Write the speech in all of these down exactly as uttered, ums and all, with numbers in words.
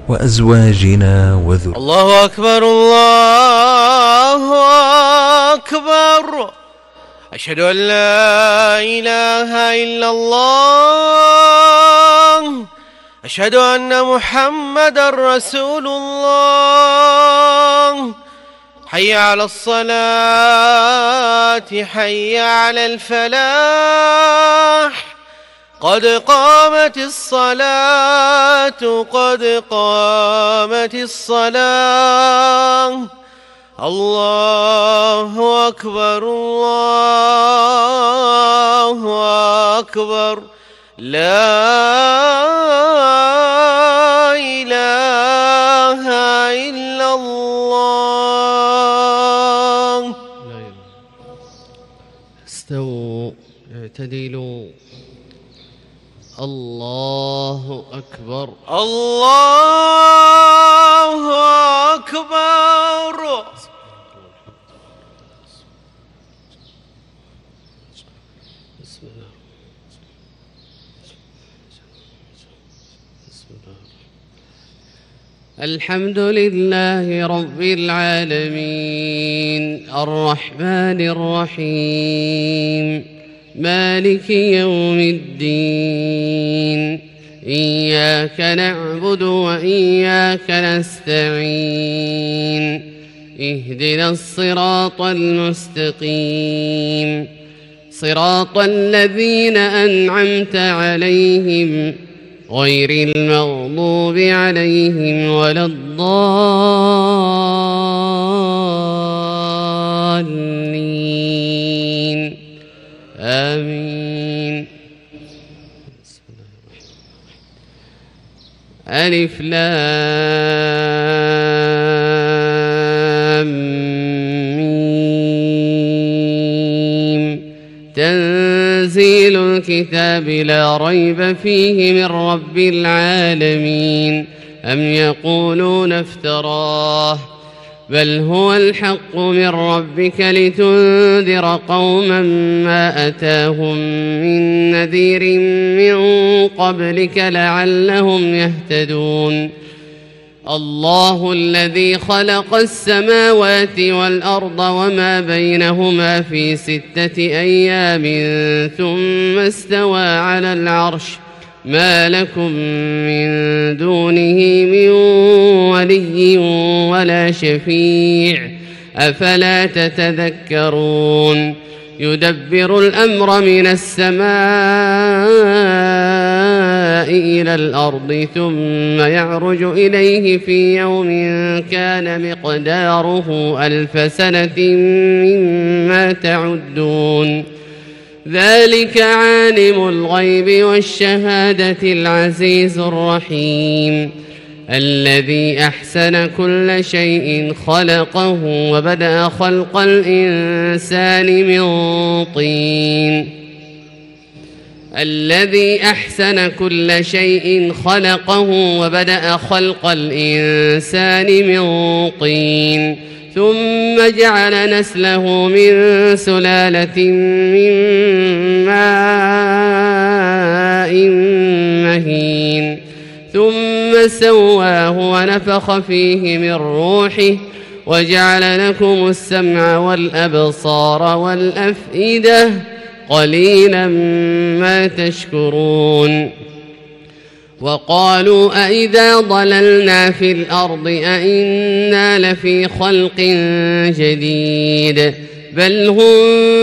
وأزواجنا وذرياتنا. الله أكبر الله أكبر، أشهد أن لا إله إلا الله، أشهد أن محمدا رسول الله. حي على الصلاة، حي على الفلاح، قد قامت الصلاة، قد قامت الصلاة. الله أكبر الله أكبر، لا إله إلا الله. استووا اعتدلوا. الله أكبر الله أكبر. بسم الله. بسم الله. الحمد لله رب العالمين، الرحمن الرحيم، مالك يوم الدين، إياك نعبد وإياك نستعين، اهدنا الصراط المستقيم، صراط الذين أنعمت عليهم غير المغضوب عليهم ولا الضالين، آمين. ألف لام ميم، تنزيل الكتاب لا ريب فيه من رب العالمين. أم يقولون افتراه، بل هو الحق من ربك لتنذر قوما ما أتاهم من نذير من قبلك لعلهم يهتدون. الله الذي خلق السماوات والأرض وما بينهما في ستة أيام ثم استوى على العرش، ما لكم من دونه من ولي ولا شفيع، أفلا تتذكرون. يدبر الأمر من السماء إلى الأرض ثم يعرج إليه في يوم كان مقداره ألف سنة مما تعدون. ذلك عالم الغيب والشهادة العزيز الرحيم، الذي أحسن كل شيء خلقه وبدأ خلق الإنسان من طين. الذي أحسن كل شيء خلقه وبدأ خلق الإنسان من طين، ثم جعل نسله من سلالة من ماء مهين، ثم سواه ونفخ فيه من روحه، وجعل لكم السمع والأبصار والأفئدة، قليلا ما تشكرون. وقالوا أئذا ضللنا في الأرض أئنا لفي خلق جديد، بل هم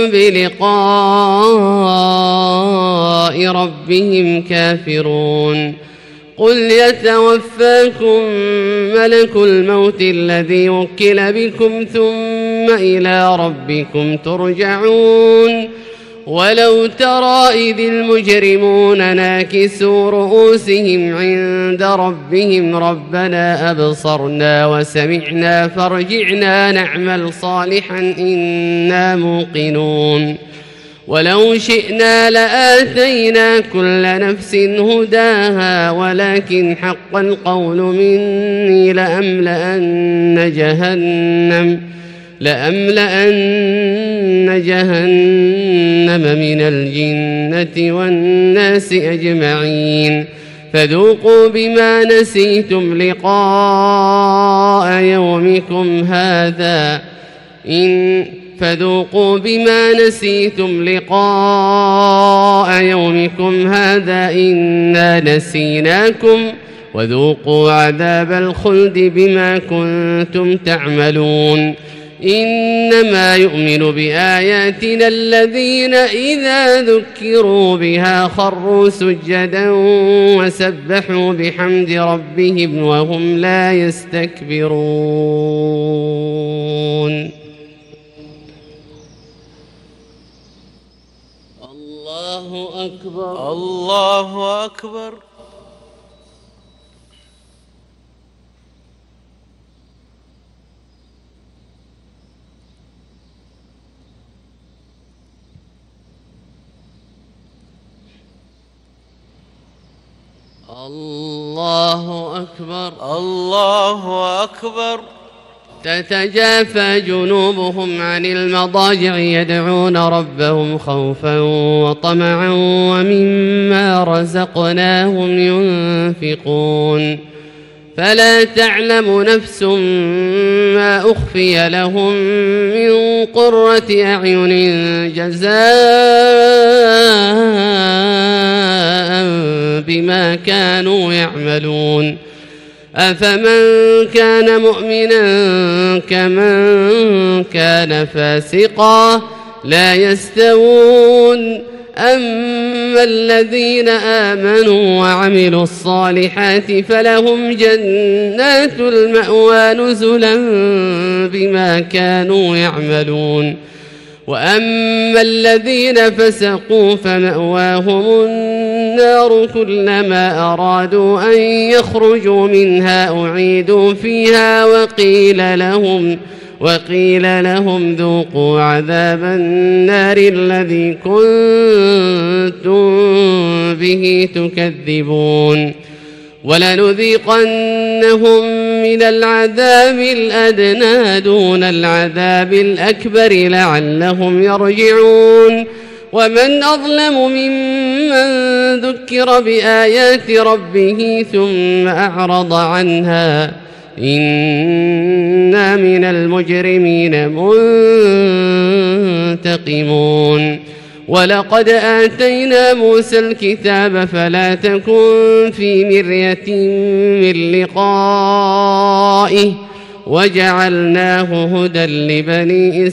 بلقاء ربهم كافرون. قل يتوفاكم ملك الموت الذي وكل بكم ثم إلى ربكم ترجعون. ولو ترى إذ المجرمون ناكسوا رؤوسهم عند ربهم ربنا أبصرنا وسمعنا فارجعنا نعمل صالحا إنا موقنون. ولو شئنا لآتينا كل نفس هداها ولكن حق القول مني لأملأن جهنم لأملأن جهنم من الجنة والناس أجمعين. فذوقوا بما نسيتم لقاء يومكم هذا إن فذوقوا بما نسيتم لقاء يومكم هذا إنا نسيناكم وذوقوا عذاب الخلد بما كنتم تعملون إنما يؤمن بآياتنا الذين إذا ذكروا بها خروا سجدا وسبحوا بحمد ربهم وهم لا يستكبرون. الله أكبر. الله أكبر. الله أكبر. الله أكبر. تتجافى جنوبهم عن المضاجع يدعون ربهم خوفا وطمعا ومما رزقناهم ينفقون فلا تعلم نفس ما أخفي لهم من قرة أعين جزاء بما كانوا يعملون أفمن كان مؤمنا كمن كان فاسقا لا يستوون أما الذين آمنوا وعملوا الصالحات فلهم جنات المأوى نزلا بما كانوا يعملون وأما الذين فسقوا فمأواهم النار كلما أرادوا أن يخرجوا منها أعيدوا فيها وقيل لهم وقيل لهم ذوقوا عذاب النار الذي كنتم به تكذبون ولنذيقنهم من العذاب الأدنى دون العذاب الأكبر لعلهم يرجعون ومن أظلم ممن ذكر بآيات ربه ثم أعرض عنها إنا من المجرمين منتقمون ولقد آتينا موسى الكتاب فلا تكن في مرية من لقائه وجعلناه هدى لبني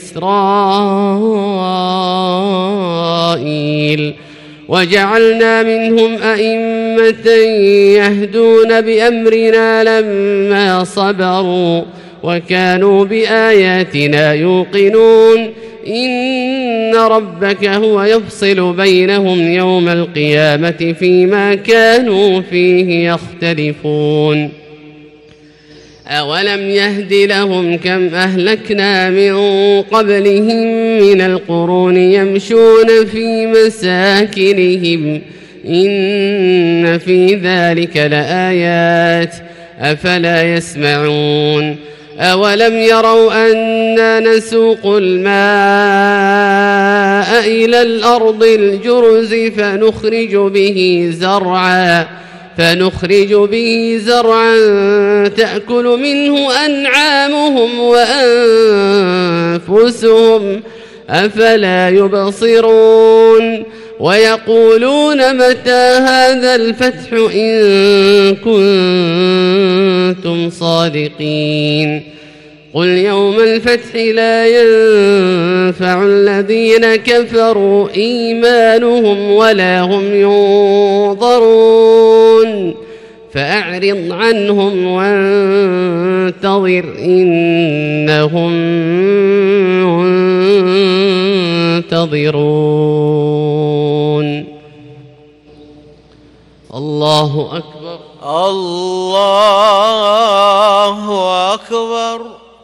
إسرائيل وجعلنا منهم أئمة يهدون بأمرنا لما صبروا وكانوا بآياتنا يوقنون إن ربك هو يفصل بينهم يوم القيامة فيما كانوا فيه يختلفون أولم يهد لهم كم أهلكنا من قبلهم من القرون يمشون في مساكنهم إن في ذلك لآيات أفلا يسمعون أولم يروا أنا نسوق الماء إلى الأرض الجرز فنخرج به زرعا فنخرج به زرعا تأكل منه أنعامهم وأنفسهم أفلا يبصرون ويقولون متى هذا الفتح إن كنتم صادقين قل يوم الفتح لا ينفع الذين كفروا إيمانهم ولا هم ينظرون فأعرض عنهم وانتظر إنهم منتظرون. الله أكبر. الله أكبر.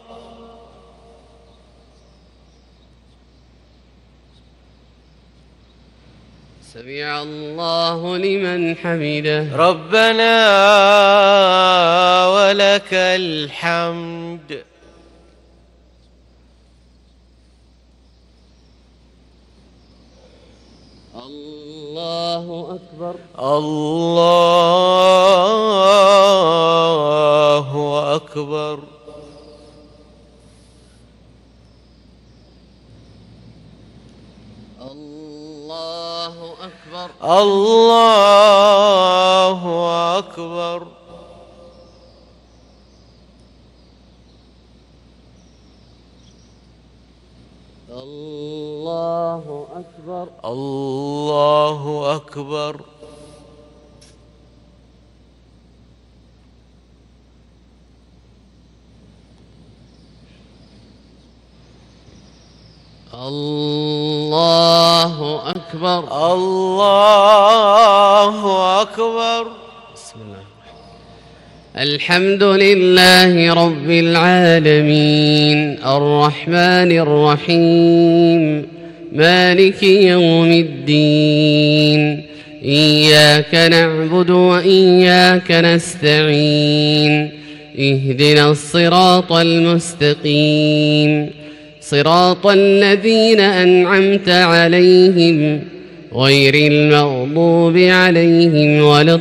سمع الله لمن حمده. ربنا ولك الحمد. الله الله أكبر. الله أكبر. الله أكبر. الله أكبر. الله أكبر. الله أكبر. الله أكبر. الله أكبر. بسم الله. الحمد لله رب العالمين الرحمن الرحيم مالك يوم الدين إياك نعبد وإياك نستعين اهدنا الصراط المستقيم صراط الذين أنعمت عليهم غير المغضوب عليهم ولا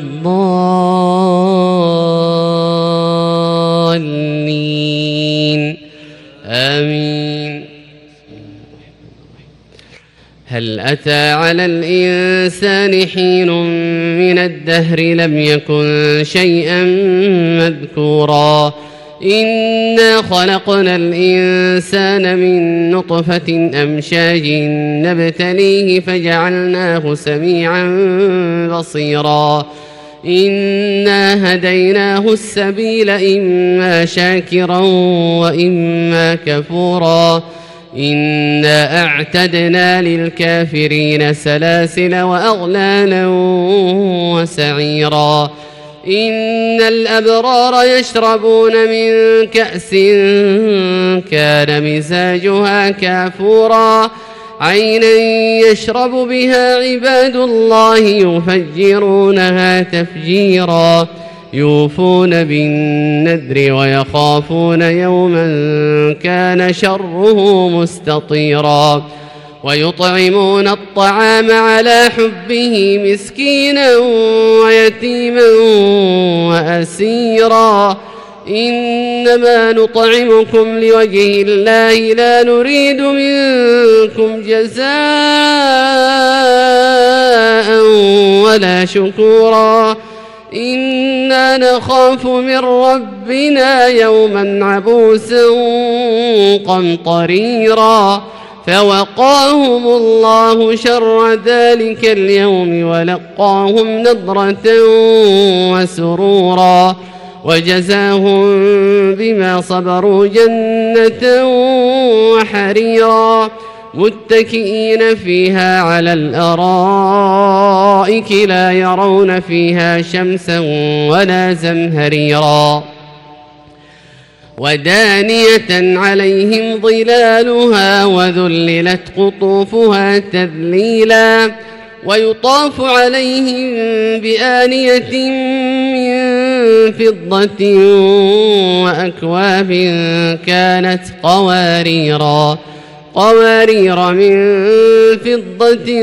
الضالين آمين. هل أتى على الإنسان حين من الدهر لم يكن شيئا مذكورا إنا خلقنا الإنسان من نطفة أمشاج نبتليه فجعلناه سميعا بصيرا إنا هديناه السبيل إما شاكرا وإما كفورا إنا أعتدنا للكافرين سلاسل وأغلالا وسعيرا إن الأبرار يشربون من كأس كان مزاجها كافورا عينا يشرب بها عباد الله يفجرونها تفجيرا يوفون بالنذر ويخافون يوما كان شره مستطيرا ويطعمون الطعام على حبه مسكينا ويتيما وأسيرا إنما نطعمكم لوجه الله لا نريد منكم جزاء ولا شكورا إنا نخاف من ربنا يوما عبوسا قمطريرا فوقاهم الله شر ذلك اليوم ولقاهم نضرة وسرورا وجزاهم بما صبروا جنة وحريرا متكئين فيها على الأرائك لا يرون فيها شمسا ولا زمهريرا ودانية عليهم ظلالها وذللت قطوفها تذليلا ويطاف عليهم بآنية من فضة وأكواب كانت قواريرا قوارير من فضة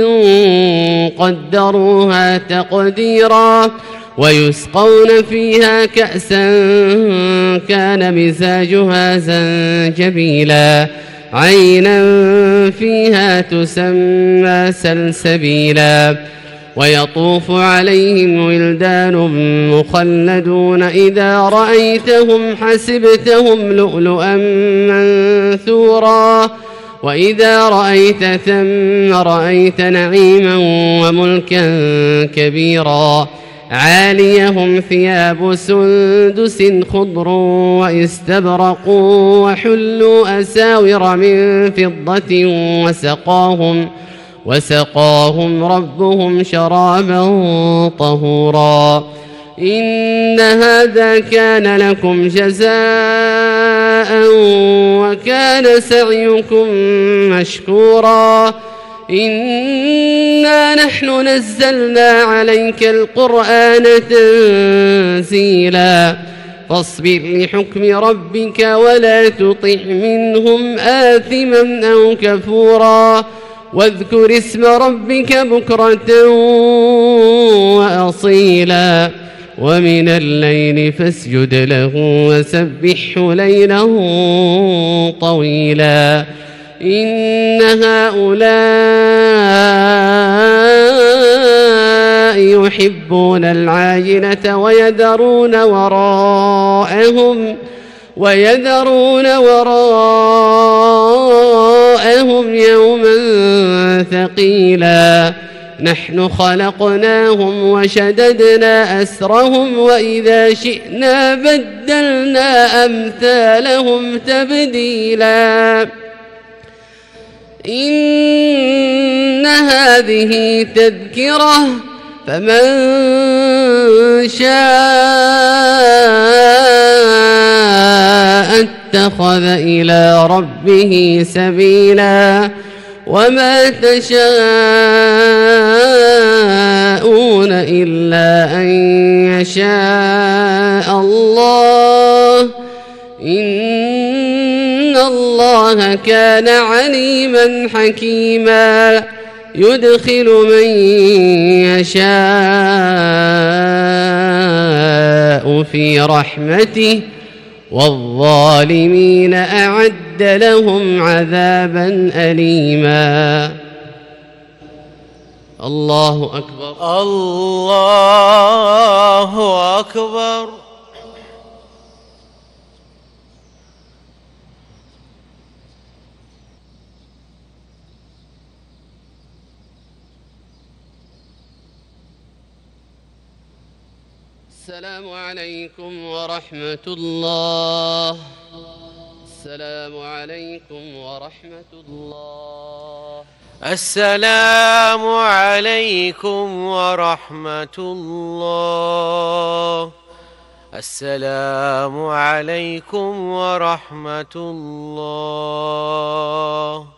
قدروها تقديرا ويسقون فيها كأسا كان مزاجها زنجبيلا عينا فيها تسمى سلسبيلا ويطوف عليهم ولدان مخلدون إذا رأيتهم حسبتهم لؤلؤا منثورا وإذا رأيت ثم رأيت نعيما وملكا كبيرا عاليهم ثياب سندس خضر واستبرق وحلوا أساور من فضة وسقاهم وسقاهم ربهم شرابا طهورا إن هذا كان لكم جزاء وكان سعيكم مشكورا إنا نحن نزلنا عليك القرآن تنزيلا فاصبر لحكم ربك ولا تطع منهم آثما أو كفورا واذكر اسم ربك بكرة وأصيلا ومن الليل فاسجد له وسبحه ليلا طويلا إن هؤلاء يحبون العاجلة ويذرون وراءهم ويذرون وراءهم يوما ثقيلا نحن خلقناهم وشددنا أسرهم وإذا شئنا بدلنا أمثالهم تبديلا إن هذه تذكرة فمن شاء اتخذ إلى ربه سبيلا وما تشاءون إلا أن يشاء الله إن الله كان عليما حكيما يدخل من يشاء في رحمته والظالمين أعد لهم عذابا أليما. الله أكبر. الله أكبر. السلام عليكم ورحمة الله. السلام عليكم ورحمة الله. السلام عليكم ورحمة الله. السلام عليكم ورحمة الله.